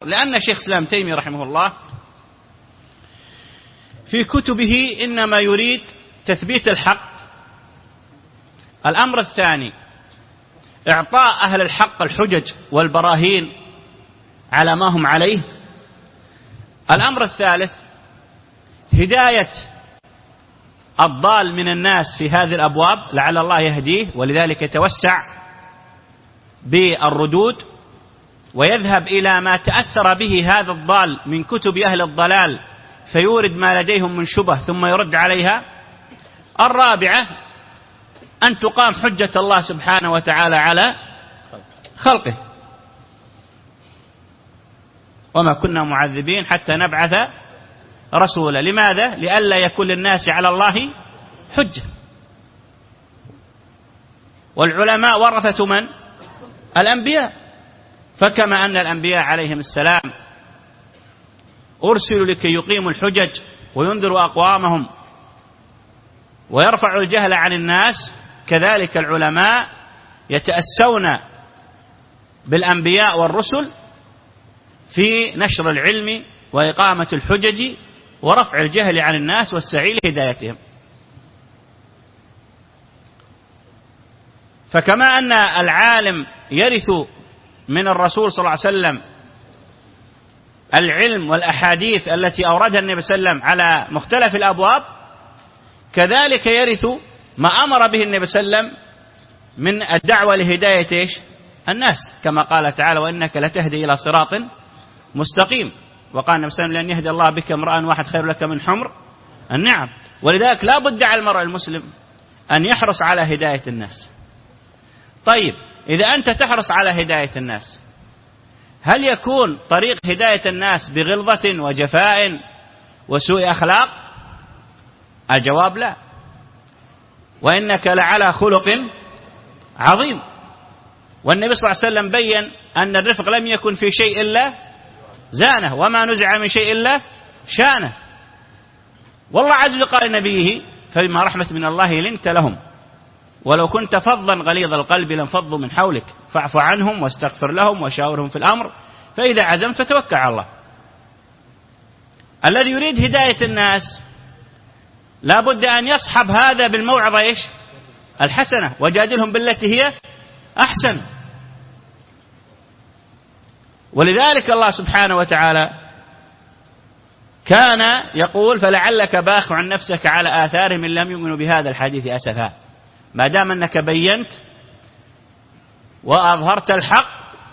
لأن شيخ الإسلام تيمية رحمه الله في كتبه إنما يريد تثبيت الحق. الأمر الثاني إعطاء أهل الحق الحجج والبراهين على ما هم عليه. الأمر الثالث هداية الضال من الناس في هذه الأبواب لعل الله يهديه، ولذلك يتوسع بالردود ويذهب إلى ما تأثر به هذا الضال من كتب أهل الضلال فيورد ما لديهم من شبه ثم يرد عليها. الرابعة أن تقام حجة الله سبحانه وتعالى على خلقه، وما كنا معذبين حتى نبعث رسولا. لماذا؟ لئلا يكون للناس على الله حجة. والعلماء ورثة من؟ الأنبياء. فكما أن الأنبياء عليهم السلام أرسلوا لكي يقيموا الحجج وينذروا أقوامهم ويرفعوا الجهل عن الناس، كذلك العلماء يتأسون بالأنبياء والرسل في نشر العلم وإقامة الحجج ورفع الجهل عن الناس والسعي لهدايتهم. فكما أن العالم يرث من الرسول صلى الله عليه وسلم العلم والأحاديث التي أوردها النبي صلى الله عليه وسلم على مختلف الأبواب، كذلك يرث ما أمر به النبي صلى الله عليه وسلم من الدعوة لهداية الناس، كما قال تعالى: وإنك لتهدي إلى صراط مستقيم. وقال النبي صلى الله عليه وسلم: لأن يهدي الله بك امرأ واحد خير لك من حمر النعم. ولذلك لا بد على المرء المسلم أن يحرص على هداية الناس. طيب، إذا أنت تحرص على هداية الناس، هل يكون طريق هداية الناس بغلظة وجفاء وسوء أخلاق؟ الجواب لا. وإنك لعلى خلق عظيم. والنبي صلى الله عليه وسلم بين أن الرفق لم يكن في شيء إلا زانه، وما نزع من شيء إلا شانه. والله عز وجل قال لنبيه: فبما رحمة من الله لنت لهم ولو كنت فظا غليظ القلب لانفضوا من حولك فاعف عنهم واستغفر لهم وشاورهم في الأمر فإذا عزمت فتوكل على الله. الذي يريد هداية الناس لا بد أن يصحب هذا بالموعظة الحسنة، وجادلهم بالتي هي أحسن. ولذلك الله سبحانه وتعالى كان يقول: فلعلك باخع نفسك على آثارهم إن لم يؤمنوا بهذا الحديث أسفا. ما دام أنك بينت وأظهرت الحق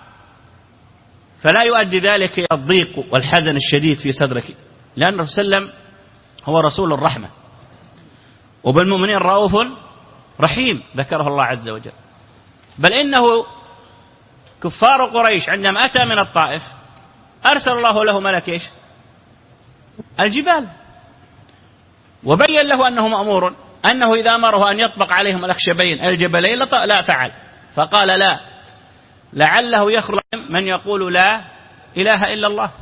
فلا يؤدي ذلك إلى الضيق والحزن الشديد في صدرك، لأن الرسول صلى الله عليه وسلم هو رسول الرحمة، وبالمؤمنين رؤوف رحيم ذكره الله عز وجل. بل إنه كفار قريش عندما أتى من الطائف أرسل الله له ملك الجبال، وبين له أنه مأمور أنه إذا أمره أن يطبق عليهم الأخشبين الجبلين لا فعل، فقال: لا، لعله يخرج من يقول لا إله إلا الله.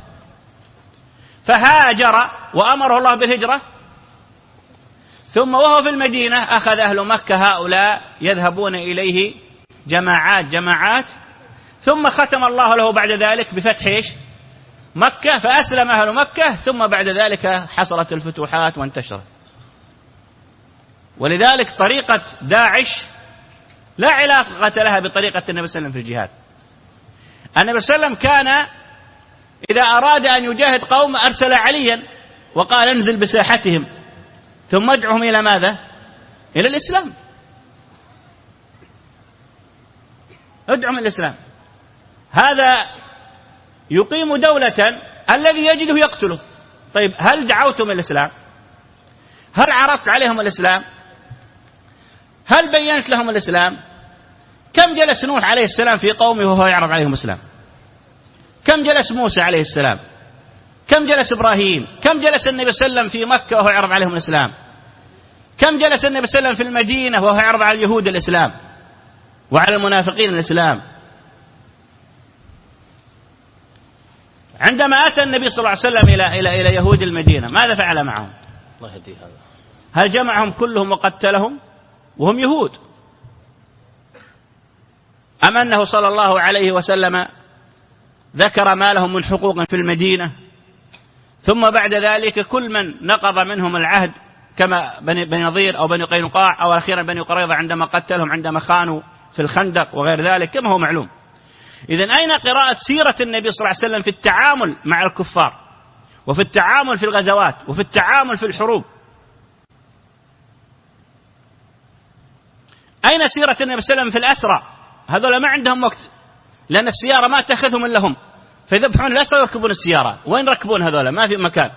فهاجر وأمره الله بالهجرة، ثم وهو في المدينة أخذ أهل مكة هؤلاء يذهبون إليه جماعات، ثم ختم الله له بعد ذلك بفتح مكة، فأسلم أهل مكة، ثم بعد ذلك حصلت الفتوحات وانتشرت. ولذلك طريقة داعش لا علاقة لها بطريقة النبي صلى الله عليه وسلم في الجهاد. النبي صلى الله عليه وسلم كان إذا أراد أن يجاهد قوم أرسل عليا وقال: انزل بساحتهم ثم ادعهم إلى ماذا؟ إلى الإسلام. ادعهم إلى الإسلام. هذا يقيم دولة الذي يجده يقتله. طيب، هل دعوتم إلى الإسلام؟ هل عرضت عليهم الإسلام؟ هل بينت لهم الإسلام؟ كم جلس نوح عليه السلام في قومه وهو يعرض عليهم الإسلام؟ كم جلس موسى عليه السلام؟ كم جلس إبراهيم؟ كم جلس النبي صلى الله عليه وسلم في مكة وهو يعرض عليهم الإسلام؟ كم جلس النبي صلى الله عليه وسلم في المدينة وهو يعرض على اليهود الإسلام وعلى المنافقين الإسلام؟ عندما أتى النبي صلى الله عليه وسلم إلى يهود المدينة ماذا فعل معهم؟ الله يهدي هذا. هل جمعهم كلهم وقتلهم وهم يهود؟ أم أنه صلى الله عليه وسلم ذكر ما لهم من حقوق في المدينة. ثم بعد ذلك كل من نقض منهم العهد كما بني نضير أو بني قينقاع أو أخيرا بني قريظة عندما قتلهم عندما خانوا في الخندق وغير ذلك كما هو معلوم. إذن أين قراءة سيرة النبي صلى الله عليه وسلم في التعامل مع الكفار وفي التعامل في الغزوات وفي التعامل في الحروب؟ أين سيرة النبي صلى الله عليه وسلم في الأسرى؟ هذول ما عندهم وقت، لأن السيارة ما تأخذهم إلا هم، فيذبحون الأسرى ويركبون السيارة. وين ركبون هذول؟ ما في مكان.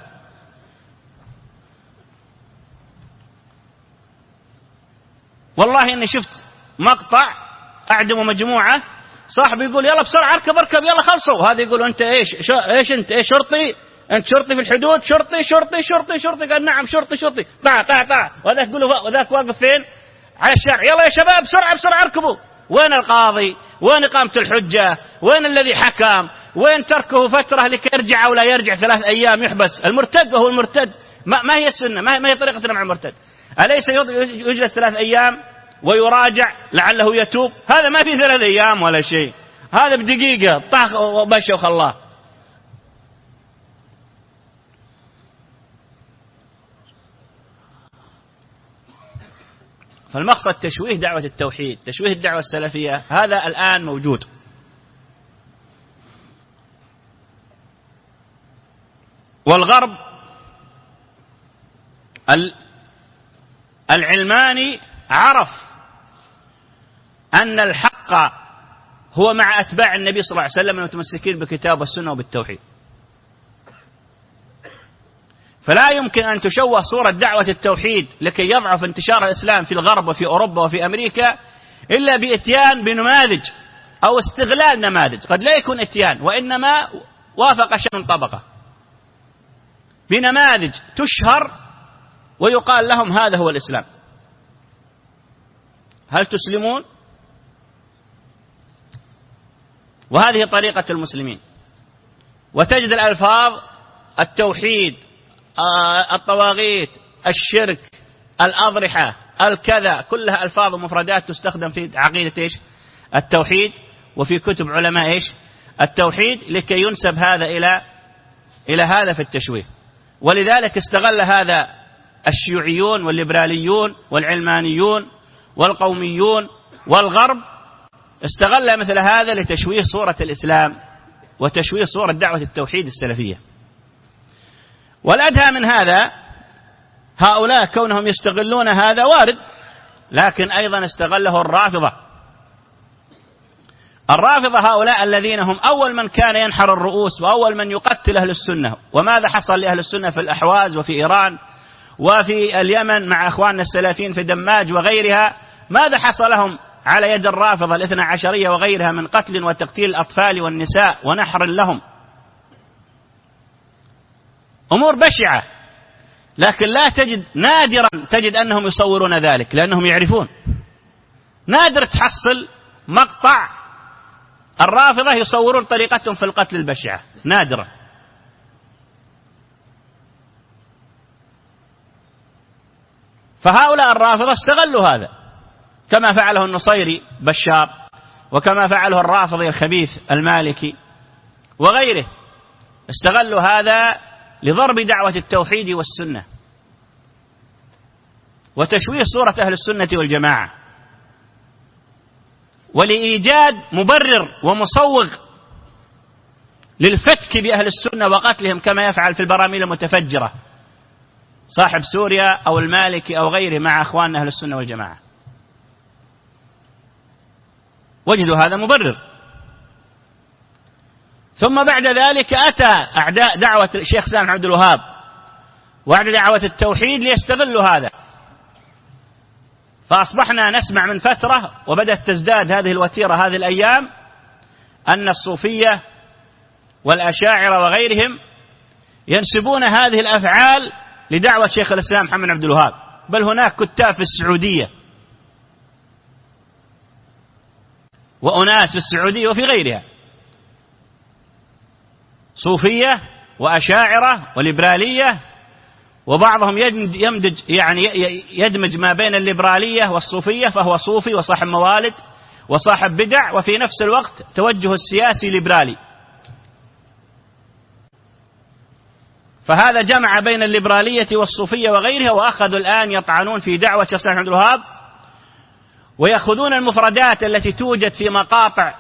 والله إني شفت مقطع أعدموا مجموعة، صاحب يقول يلا بسرعة اركب يلا خلصوا، هذا يقول أنت إيش أنت إيش شرطي؟ أنت شرطي في الحدود؟ شرطي قال نعم شرطي طع وذاك يقول وذاك واقف فين؟ على الشارع، يلا يا شباب بسرعة اركبوا. وين القاضي؟ وين إقامة الحجة؟ وين الذي حكم؟ وين تركه فترة لكي يرجع أو لا يرجع 3 أيام يحبس؟ المرتد وهو المرتد. ما هي السنة؟ ما هي طريقتنا مع المرتد؟ أليس يجلس 3 أيام ويراجع لعله يتوب؟ هذا ما في 3 أيام ولا شيء، هذا بدقيقة طاخ وبشة وخلاه. فالمقصد تشويه دعوة التوحيد، تشويه الدعوة السلفية، هذا الآن موجود. والغرب العلماني عرف أن الحق هو مع أتباع النبي صلى الله عليه وسلم المتمسكين بالكتاب والسنة وبالتوحيد. فلا يمكن أن تشوه صورة دعوة التوحيد لكي يضعف انتشار الإسلام في الغرب وفي أوروبا وفي أمريكا إلا بإتيان بنماذج أو استغلال نماذج، قد لا يكون إتيان وإنما وافق شأن طبقة، بنماذج تشهر ويقال لهم هذا هو الإسلام. هل تسلمون؟ وهذه طريقة المسلمين. وتجد الألفاظ التوحيد، الطواغيت، الشرك، الأضرحة، الكذا، كلها ألفاظ ومفردات تستخدم في عقيدة التوحيد وفي كتب علماء التوحيد لكي ينسب هذا إلى هذا في التشويه. ولذلك استغل هذا الشيوعيون والليبراليون والعلمانيون والقوميون والغرب، استغل مثل هذا لتشويه صورة الإسلام وتشويه صورة دعوة التوحيد السلفية. والأدهى من هذا هؤلاء كونهم يستغلون هذا وارد، لكن أيضا استغله الرافضة هؤلاء الذين هم أول من كان ينحر الرؤوس وأول من يقتل أهل السنة. وماذا حصل لأهل السنة في الأحواز وفي إيران وفي اليمن مع أخواننا السلفيين في دماج وغيرها؟ ماذا حصل لهم على يد الرافضة الاثنى عشرية وغيرها من قتل وتقتيل الأطفال والنساء ونحر لهم؟ أمور بشعة. لكن لا تجد، نادرا تجد أنهم يصورون ذلك لأنهم يعرفون. نادر تحصل مقطع الرافضة يصورون طريقتهم في القتل البشعة، نادرا. فهؤلاء الرافضة استغلوا هذا كما فعله النصيري بشار، وكما فعله الرافضي الخبيث المالكي وغيره، استغلوا هذا لضرب دعوة التوحيد والسنة وتشويه صورة أهل السنة والجماعة، ولإيجاد مبرر ومصوغ للفتك بأهل السنة وقتلهم كما يفعل في البراميل المتفجرة صاحب سوريا أو المالكي أو غيره مع أخواننا أهل السنة والجماعة. وجدوا هذا مبرر. ثم بعد ذلك أتى أعداء دعوة الشيخ سالم عبد الوهاب وأعداء دعوة التوحيد ليستغلوا هذا، فأصبحنا نسمع من فترة وبدأت تزداد هذه الوتيرة هذه الأيام أن الصوفية والأشاعرة وغيرهم ينسبون هذه الأفعال لدعوة شيخ الإسلام محمد عبد الوهاب، بل هناك كتاب في السعودية وأناس في السعودية وفي غيرها صوفية وأشاعرة وليبرالية، وبعضهم يدمج ما بين الليبرالية والصوفية، فهو صوفي وصاحب موالد وصاحب بدع وفي نفس الوقت توجه السياسي ليبرالي، فهذا جمع بين الليبرالية والصوفية وغيرها، وأخذوا الآن يطعنون في دعوة شيخ سعد عبد الوهاب، ويأخذون المفردات التي توجد في مقاطع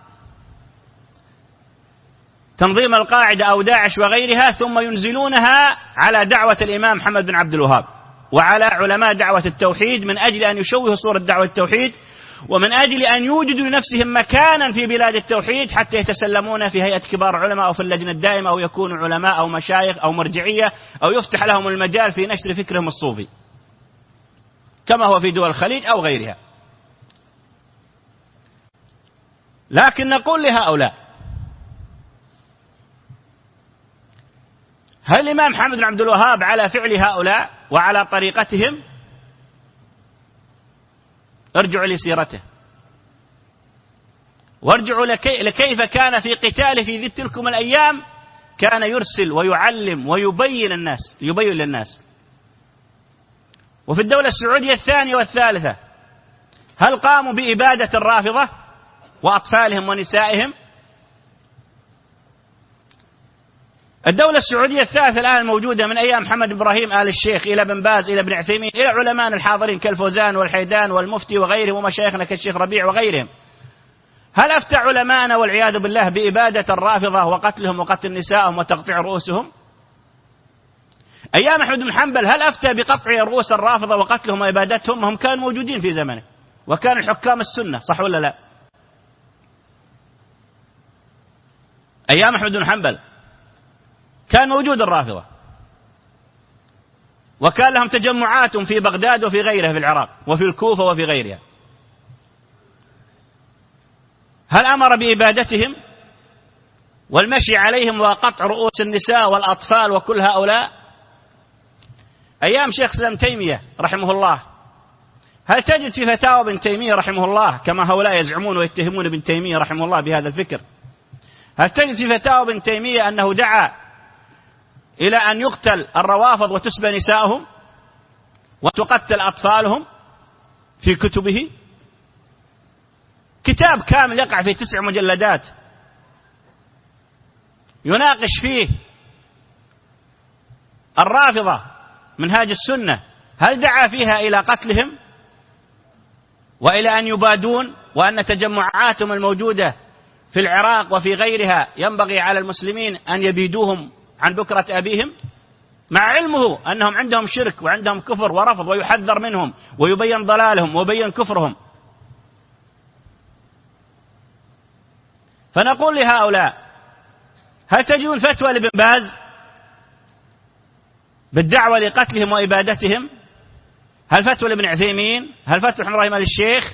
تنظيم القاعدة أو داعش وغيرها، ثم ينزلونها على دعوة الإمام محمد بن عبد الوهاب وعلى علماء دعوة التوحيد، من أجل أن يشوهوا صورة دعوة التوحيد، ومن أجل أن يوجدوا لنفسهم مكانا في بلاد التوحيد حتى يتسلمون في هيئة كبار علماء أو في اللجنة الدائمة، أو يكونوا علماء أو مشايخ أو مرجعية، أو يفتح لهم المجال في نشر فكرهم الصوفي كما هو في دول الخليج أو غيرها. لكن نقول لهؤلاء: هل الإمام محمد بن عبد الوهاب على فعل هؤلاء وعلى طريقتهم؟ ارجعوا لسيرته، وارجعوا لكيف كان في قتاله في تلكم الأيام، كان يرسل ويعلم ويبين للناس. وفي الدولة السعودية الثانية والثالثة هل قاموا بإبادة الرافضة وأطفالهم ونسائهم؟ الدولة السعودية الثالثة الآن موجودة من أيام محمد إبراهيم آل الشيخ إلى بن باز إلى ابن عثيمين إلى علماء الحاضرين كالفوزان والحيدان والمفتي وغيرهم ومشايخنا كالشيخ ربيع وغيرهم. هل أفتى علماءنا والعياذ بالله بإبادة الرافضة وقتلهم وقتل نسائهم وتقطيع رؤوسهم؟ أيام أحمد بن حنبل هل أفتى بقطع رؤوس الرافضة وقتلهم وإبادتهم؟ هم كانوا موجودين في زمنه، وكانوا حكام السنة، صح ولا لا؟ أيام أحمد بن حنبل كان موجود الرافضة، وكان لهم تجمعات في بغداد وفي غيرها في العراق وفي الكوفة وفي غيرها. هل أمر بإبادتهم والمشي عليهم وقطع رؤوس النساء والأطفال وكل هؤلاء؟ أيام شيخ الإسلام تيمية رحمه الله هل تجد في فتاوى ابن تيمية رحمه الله، كما هؤلاء يزعمون ويتهمون ابن تيمية رحمه الله بهذا الفكر، هل تجد في فتاوى ابن تيمية أنه دعا إلى أن يقتل الروافض وتسبى نسائهم وتقتل أطفالهم في كتبه؟ كتاب كامل يقع في 9 مجلدات يناقش فيه الرافضة منهاج السنة، هل دعا فيها إلى قتلهم وإلى أن يبادون، وأن تجمعاتهم الموجودة في العراق وفي غيرها ينبغي على المسلمين أن يبيدوهم عن بكرة أبيهم، مع علمه أنهم عندهم شرك وعندهم كفر ورفض، ويحذر منهم ويبين ضلالهم ويبين كفرهم؟ فنقول لهؤلاء: هل تجدون فتوى لابن باز بالدعوة لقتلهم وإبادتهم؟ هل فتوى لابن عثيمين؟ هل فتوى إبراهيم آل الشيخ؟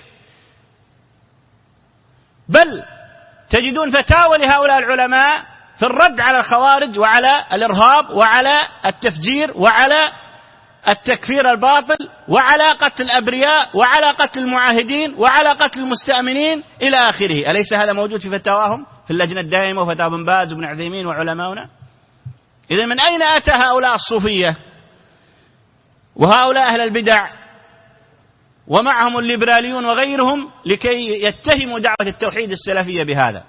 بل تجدون فتاوى لهؤلاء العلماء في الرد على الخوارج وعلى الإرهاب وعلى التفجير وعلى التكفير الباطل وعلى قتل الأبرياء وعلى قتل المعاهدين وعلى قتل المستأمنين إلى آخره. أليس هذا موجود في فتاواهم في اللجنة الدائمة وفتاوى ابن باز وابن عثيمين وعلماؤنا؟ إذن من أين أتى هؤلاء الصوفية وهؤلاء أهل البدع ومعهم الليبراليون وغيرهم لكي يتهموا دعوة التوحيد السلفية بهذا؟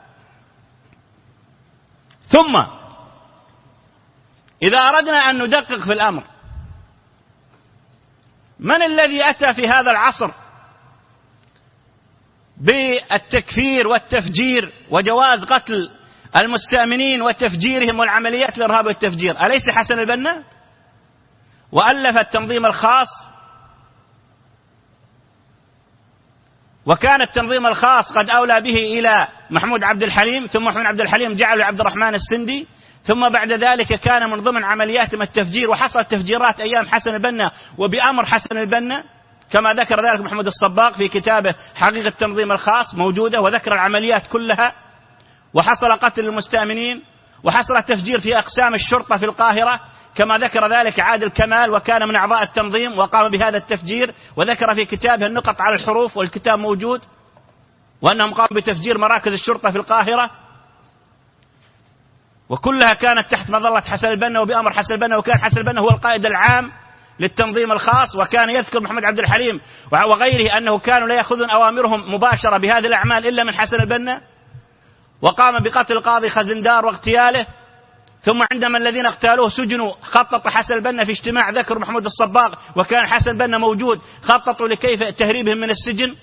ثم إذا أردنا أن ندقق في الأمر، من الذي أتى في هذا العصر بالتكفير والتفجير وجواز قتل المستأمنين وتفجيرهم والعمليات الإرهاب والتفجير؟ أليس حسن البنا؟ وألف التنظيم الخاص، وكان التنظيم الخاص قد أولى به إلى محمود عبد الحليم، ثم محمود عبد الحليم جعله عبد الرحمن السندي، ثم بعد ذلك كان من ضمن عملياتهم التفجير، وحصل تفجيرات أيام حسن البنا وبأمر حسن البنا، كما ذكر ذلك محمود الصباغ في كتابه حقيقة التنظيم الخاص موجودة، وذكر العمليات كلها، وحصل قتل المستأمنين، وحصل تفجير في أقسام الشرطة في القاهرة، كما ذكر ذلك عادل كمال وكان من أعضاء التنظيم وقام بهذا التفجير، وذكر في كتابه النقط على الحروف، والكتاب موجود، وأنهم قاموا بتفجير مراكز الشرطة في القاهرة، وكلها كانت تحت مظلة حسن البنا وبأمر حسن البنا، وكان حسن البنا هو القائد العام للتنظيم الخاص. وكان يذكر محمد عبد الحليم وغيره أنه كانوا لا يأخذون أوامرهم مباشرة بهذه الأعمال إلا من حسن البنا، وقام بقتل القاضي خزندار واغتياله، ثم عندما الذين اغتالوه سجنوا خطط حسن البنا في اجتماع ذكر محمود الصباغ وكان حسن البنا موجود، خططوا لكيف تهريبهم من السجن.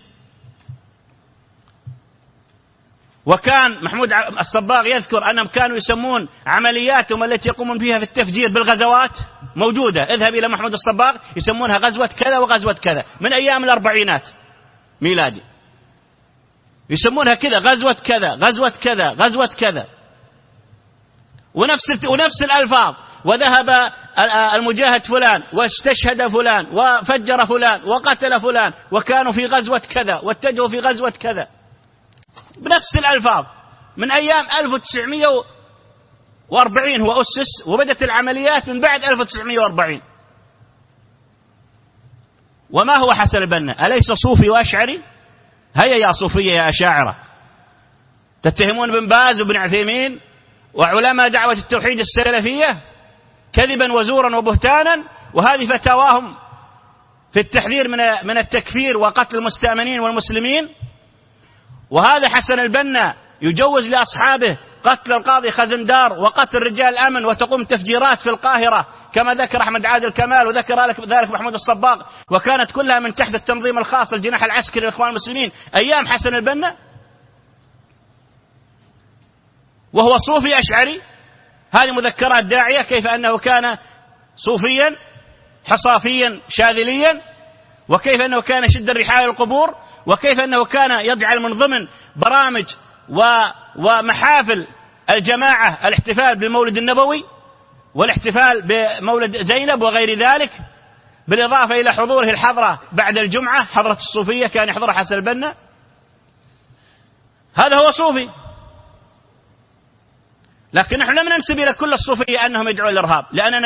وكان محمود الصباغ يذكر أنهم كانوا يسمون عملياتهم التي يقومون فيها في التفجير بالغزوات موجودة، اذهب إلى محمود الصباغ يسمونها غزوة كذا وغزوة كذا من أيام الأربعينات ميلادي، يسمونها كذا غزوة كذا غزوة كذا غزوة كذا، ونفس الألفاظ، وذهب المجاهد فلان واستشهد فلان وفجر فلان وقتل فلان وكانوا في غزوة كذا واتجهوا في غزوة كذا بنفس الألفاظ من أيام 1940 هو أسس، وبدت العمليات من بعد 1940. وما هو حسن البنا؟ أليس صوفي وأشعري؟ هيا يا صوفية يا أشاعرة، تتهمون ابن باز وابن عثيمين وعلماء دعوة التوحيد السلفية كذبا وزورا وبهتانا، وهذه فتاواهم في التحذير من التكفير وقتل المستأمنين والمسلمين. وهذا حسن البنا يجوز لأصحابه قتل القاضي خزندار وقتل رجال الأمن وتقوم تفجيرات في القاهرة كما ذكر أحمد عادل كمال وذكر ذلك محمود الصباغ، وكانت كلها من تحت التنظيم الخاص الجناح العسكري للإخوان المسلمين أيام حسن البنا، وهو صوفي أشعري. هذه مذكرات داعية كيف أنه كان صوفيا حصافيا شاذليا، وكيف أنه كان يشد الرحال القبور، وكيف أنه كان يجعل من ضمن برامج ومحافل الجماعة الاحتفال بالمولد النبوي والاحتفال بمولد زينب وغير ذلك، بالإضافة إلى حضوره الحضرة بعد الجمعة، حضرة الصوفية كان يحضرها حسن البنا. هذا هو صوفي. لكن نحن لم ننسب إلى كل الصوفية أنهم يدعون الإرهاب، لأننا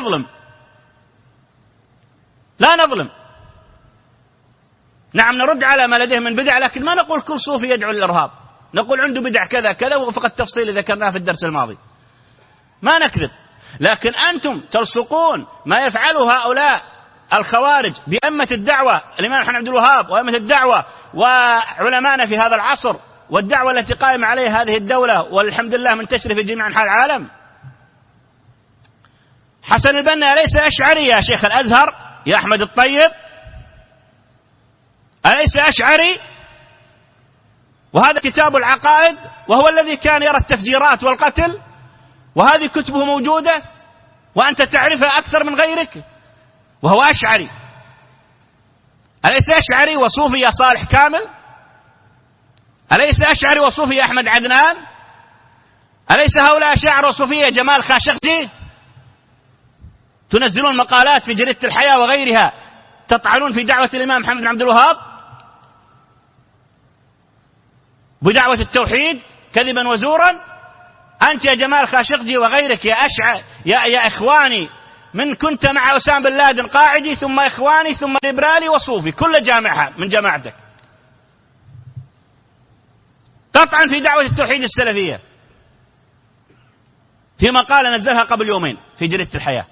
لا نظلم. نعم نرد على ما لديه من بدع، لكن ما نقول كل صوفي يدعو للإرهاب، نقول عنده بدع كذا كذا وفق التفصيل ذكرناه في الدرس الماضي، ما نكذب. لكن أنتم تلصقون ما يفعله هؤلاء الخوارج بأمة الدعوة، الإمام محمد عبد الوهاب وأمة الدعوة وعلماءنا في هذا العصر والدعوة التي قائمة عليها هذه الدولة والحمد لله منتشرة في جميع أنحاء العالم. حسن البنا أليس أشعري يا شيخ الأزهر يا أحمد الطيب؟ أليس أشعري؟ وهذا كتاب العقائد، وهو الذي كان يرى التفجيرات والقتل، وهذه كتبه موجودة وأنت تعرفها أكثر من غيرك، وهو أشعري. أليس أشعري وصوفي يا صالح كامل؟ أليس أشعري وصوفي يا أحمد عدنان؟ أليس هؤلاء أشاعرة وصوفية جمال خاشقجي؟ تنزلون مقالات في جريدة الحياة وغيرها تطعنون في دعوة الإمام محمد بن عبد الوهاب بدعوة التوحيد كذبا وزورا. أنت يا جمال خاشقجي وغيرك يا إخواني، من كنت مع أسامة بن لادن قاعدي ثم إخواني ثم ليبرالي وصوفي، كل جامعة من جماعتك تطعن في دعوة التوحيد السلفية في مقالة نزلها قبل يومين في جريدة الحياة.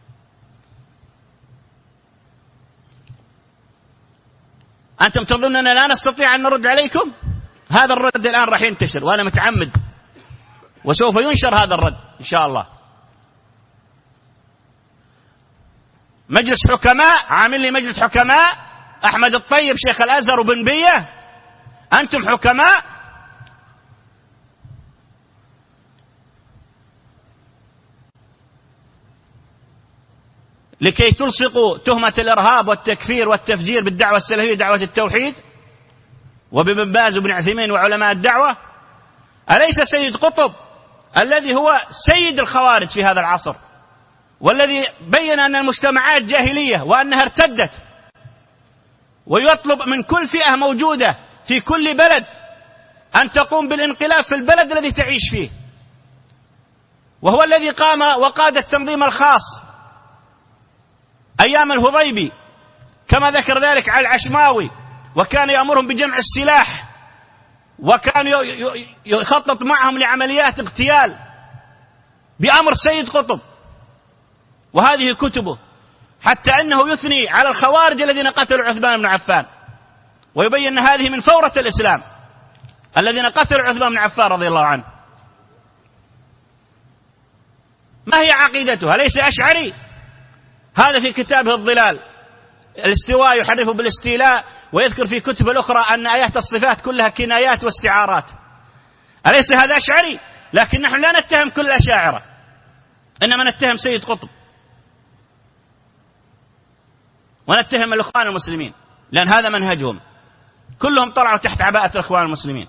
أنتم تظنون أننا لا نستطيع أن نرد عليكم؟ هذا الرد الآن راح ينتشر وأنا متعمد، وسوف ينشر هذا الرد إن شاء الله. مجلس حكماء، عامل لي مجلس حكماء أحمد الطيب شيخ الأزهر وبن بية، أنتم حكماء؟ لكي تلصقوا تهمة الإرهاب والتكفير والتفجير بالدعوة السلفية دعوة التوحيد وبابن باز وابن عثيمين وعلماء الدعوة. أليس سيد قطب الذي هو سيد الخوارج في هذا العصر والذي بين أن المجتمعات جاهلية وأنها ارتدت، ويطلب من كل فئة موجودة في كل بلد أن تقوم بالانقلاب في البلد الذي تعيش فيه، وهو الذي قام وقاد التنظيم الخاص أيام الهضيبي كما ذكر ذلك على العشماوي، وكان يأمرهم بجمع السلاح وكان يخطط معهم لعمليات اغتيال بأمر سيد قطب، وهذه كتبه، حتى أنه يثني على الخوارج الذين قتلوا عثمان بن عفان ويبين أن هذه من فورة الإسلام الذين قتلوا عثمان بن عفان رضي الله عنه. ما هي عقيدته؟ ليس أشعري؟ هذا في كتابه الظلال الاستواء يحرف بالاستيلاء، ويذكر في كتب الأخرى أن آيات الصفات كلها كنايات واستعارات. أليس هذا أشعري؟ لكن نحن لا نتهم كل الأشاعرة، إنما نتهم سيد قطب ونتهم الإخوان المسلمين، لأن هذا منهجهم، كلهم طلعوا تحت عباءة الإخوان المسلمين.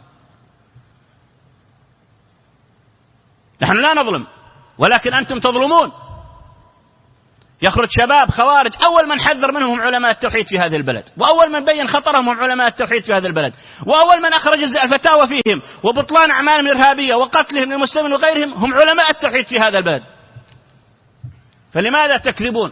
نحن لا نظلم، ولكن أنتم تظلمون. يخرج شباب خوارج، أول من حذر منهم هم علماء التوحيد في هذه البلد، وأول من بين خطرهم هم علماء التوحيد في هذه البلد، وأول من أخرج الفتاوى فيهم وبطلان أعمالهم الإرهابية وقتلهم للمسلمين وغيرهم هم علماء التوحيد في هذا البلد. فلماذا تكذبون؟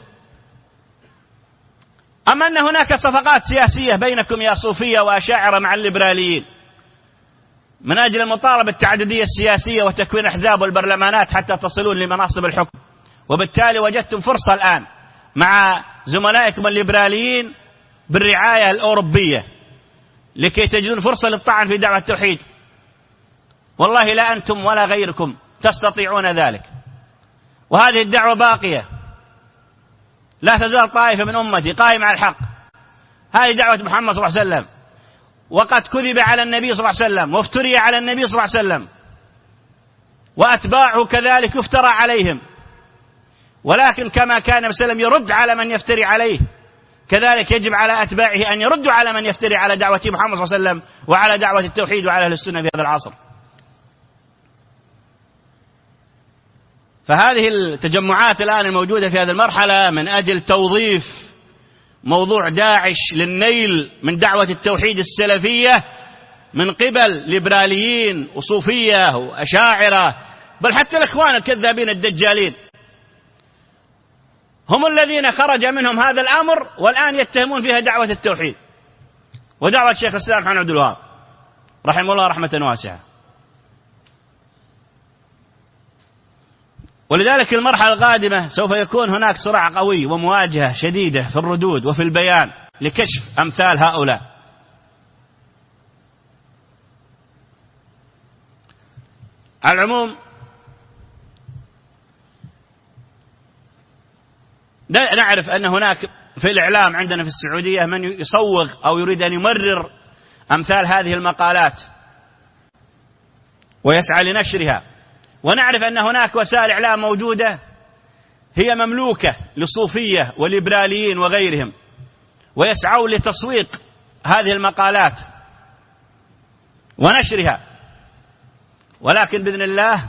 أما أن هناك صفقات سياسية بينكم يا صوفية وأشاعرة مع الليبراليين من أجل المطالبة بالتعددية السياسية وتكوين أحزاب والبرلمانات حتى تصلون لمناصب الحكم، وبالتالي وجدتم فرصة الآن مع زملائكم الليبراليين بالرعاية الأوروبية لكي تجدون فرصة للطعن في دعوة التوحيد. والله لا أنتم ولا غيركم تستطيعون ذلك، وهذه الدعوة باقية، لا تزال طائفة من أمتي قائمة على الحق. هذه دعوة محمد صلى الله عليه وسلم، وقد كذب على النبي صلى الله عليه وسلم وافتري على النبي صلى الله عليه وسلم، وأتباعه كذلك يفترى عليهم، ولكن كما كان النبي صلى الله عليه وسلم يرد على من يفتري عليه، كذلك يجب على أتباعه أن يردوا على من يفتري على دعوة محمد صلى الله عليه وسلم وعلى دعوة التوحيد وعلى أهل السنة في هذا العصر. فهذه التجمعات الآن الموجودة في هذه المرحلة من أجل توظيف موضوع داعش للنيل من دعوة التوحيد السلفية من قبل ليبراليين وصوفية وأشاعرة، بل حتى الإخوان الكذابين الدجالين هم الذين خرج منهم هذا الأمر، والآن يتهمون فيها دعوة التوحيد ودعوة الشيخ الإسلام محمد عبد الوهاب رحمه الله رحمة واسعة. ولذلك المرحلة القادمة سوف يكون هناك صراع قوي ومواجهة شديدة في الردود وفي البيان لكشف أمثال هؤلاء. على العموم نعرف أن هناك في الإعلام عندنا في السعودية من يصوغ أو يريد أن يمرر أمثال هذه المقالات ويسعى لنشرها، ونعرف أن هناك وسائل إعلام موجودة هي مملوكة لصوفية وليبراليين وغيرهم، ويسعوا لتسويق هذه المقالات ونشرها، ولكن بإذن الله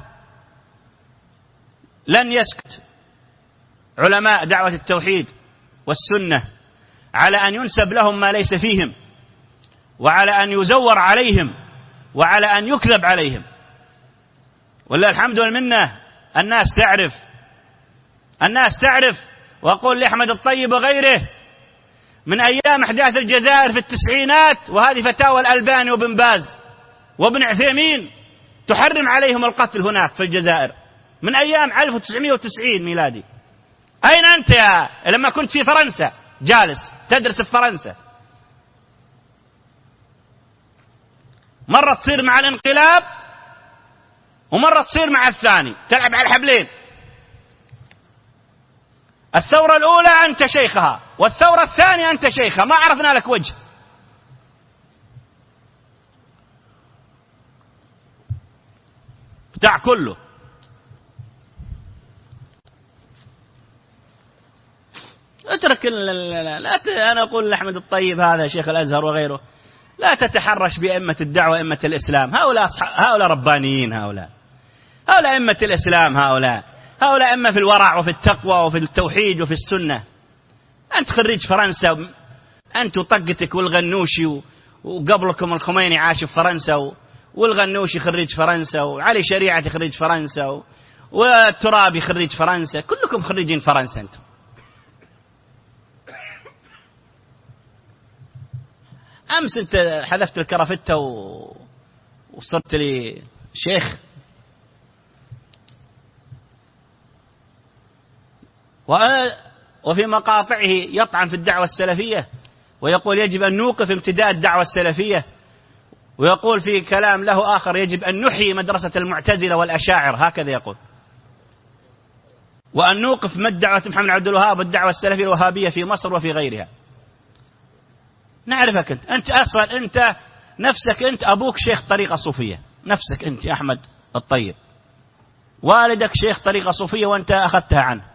لن يسكت علماء دعوة التوحيد والسنة على أن ينسب لهم ما ليس فيهم، وعلى أن يزور عليهم، وعلى أن يكذب عليهم. والله الحمد والمنة الناس تعرف، وأقول لأحمد الطيب وغيره من أيام أحداث الجزائر في التسعينات، وهذه فتاوى الألباني وابن باز وابن عثيمين تحرم عليهم القتل هناك في الجزائر من أيام 1990 ميلادي. أين أنت لما كنت في فرنسا جالس تدرس في فرنسا؟ مرة تصير مع الانقلاب ومرة تصير مع الثاني، تلعب على الحبلين. الثورة الأولى أنت شيخها، والثورة الثانية أنت شيخها، ما عرفنا لك وجه. بتاع كله. اترك أنا أقول لأحمد الطيب هذا شيخ الأزهر وغيره، لا تتحرش بأئمة الدعوة أئمة الإسلام، هؤلاء ربانيين، هؤلاء أئمة الإسلام، هؤلاء أئمة في الورع وفي التقوى وفي التوحيد وفي السنة. أنت خريج فرنسا، أنت وطقتك والغنوشي، وقبلكم الخميني عاش في فرنسا، والغنوشي خريج فرنسا، وعلي شريعة خريج فرنسا، والترابي خريج فرنسا، كلكم خريجين فرنسا أنتم. أمس أنت حذفت الكرافتة وصرت لي شيخ، وفي مقاطعه يطعن في الدعوة السلفية ويقول يجب أن نوقف امتداد الدعوة السلفية، ويقول في كلام له آخر يجب أن نحيي مدرسة المعتزلة والأشاعر، هكذا يقول. وأن نوقف مد دعوة محمد عبد الوهاب والدعوة السلفية الوهابية في مصر وفي غيرها. نعرفك أنت أصلا أنت نفسك، أنت أبوك شيخ طريقة صوفية، نفسك أنت يا أحمد الطيب، والدك شيخ طريقة صوفية وأنت أخذتها عنه.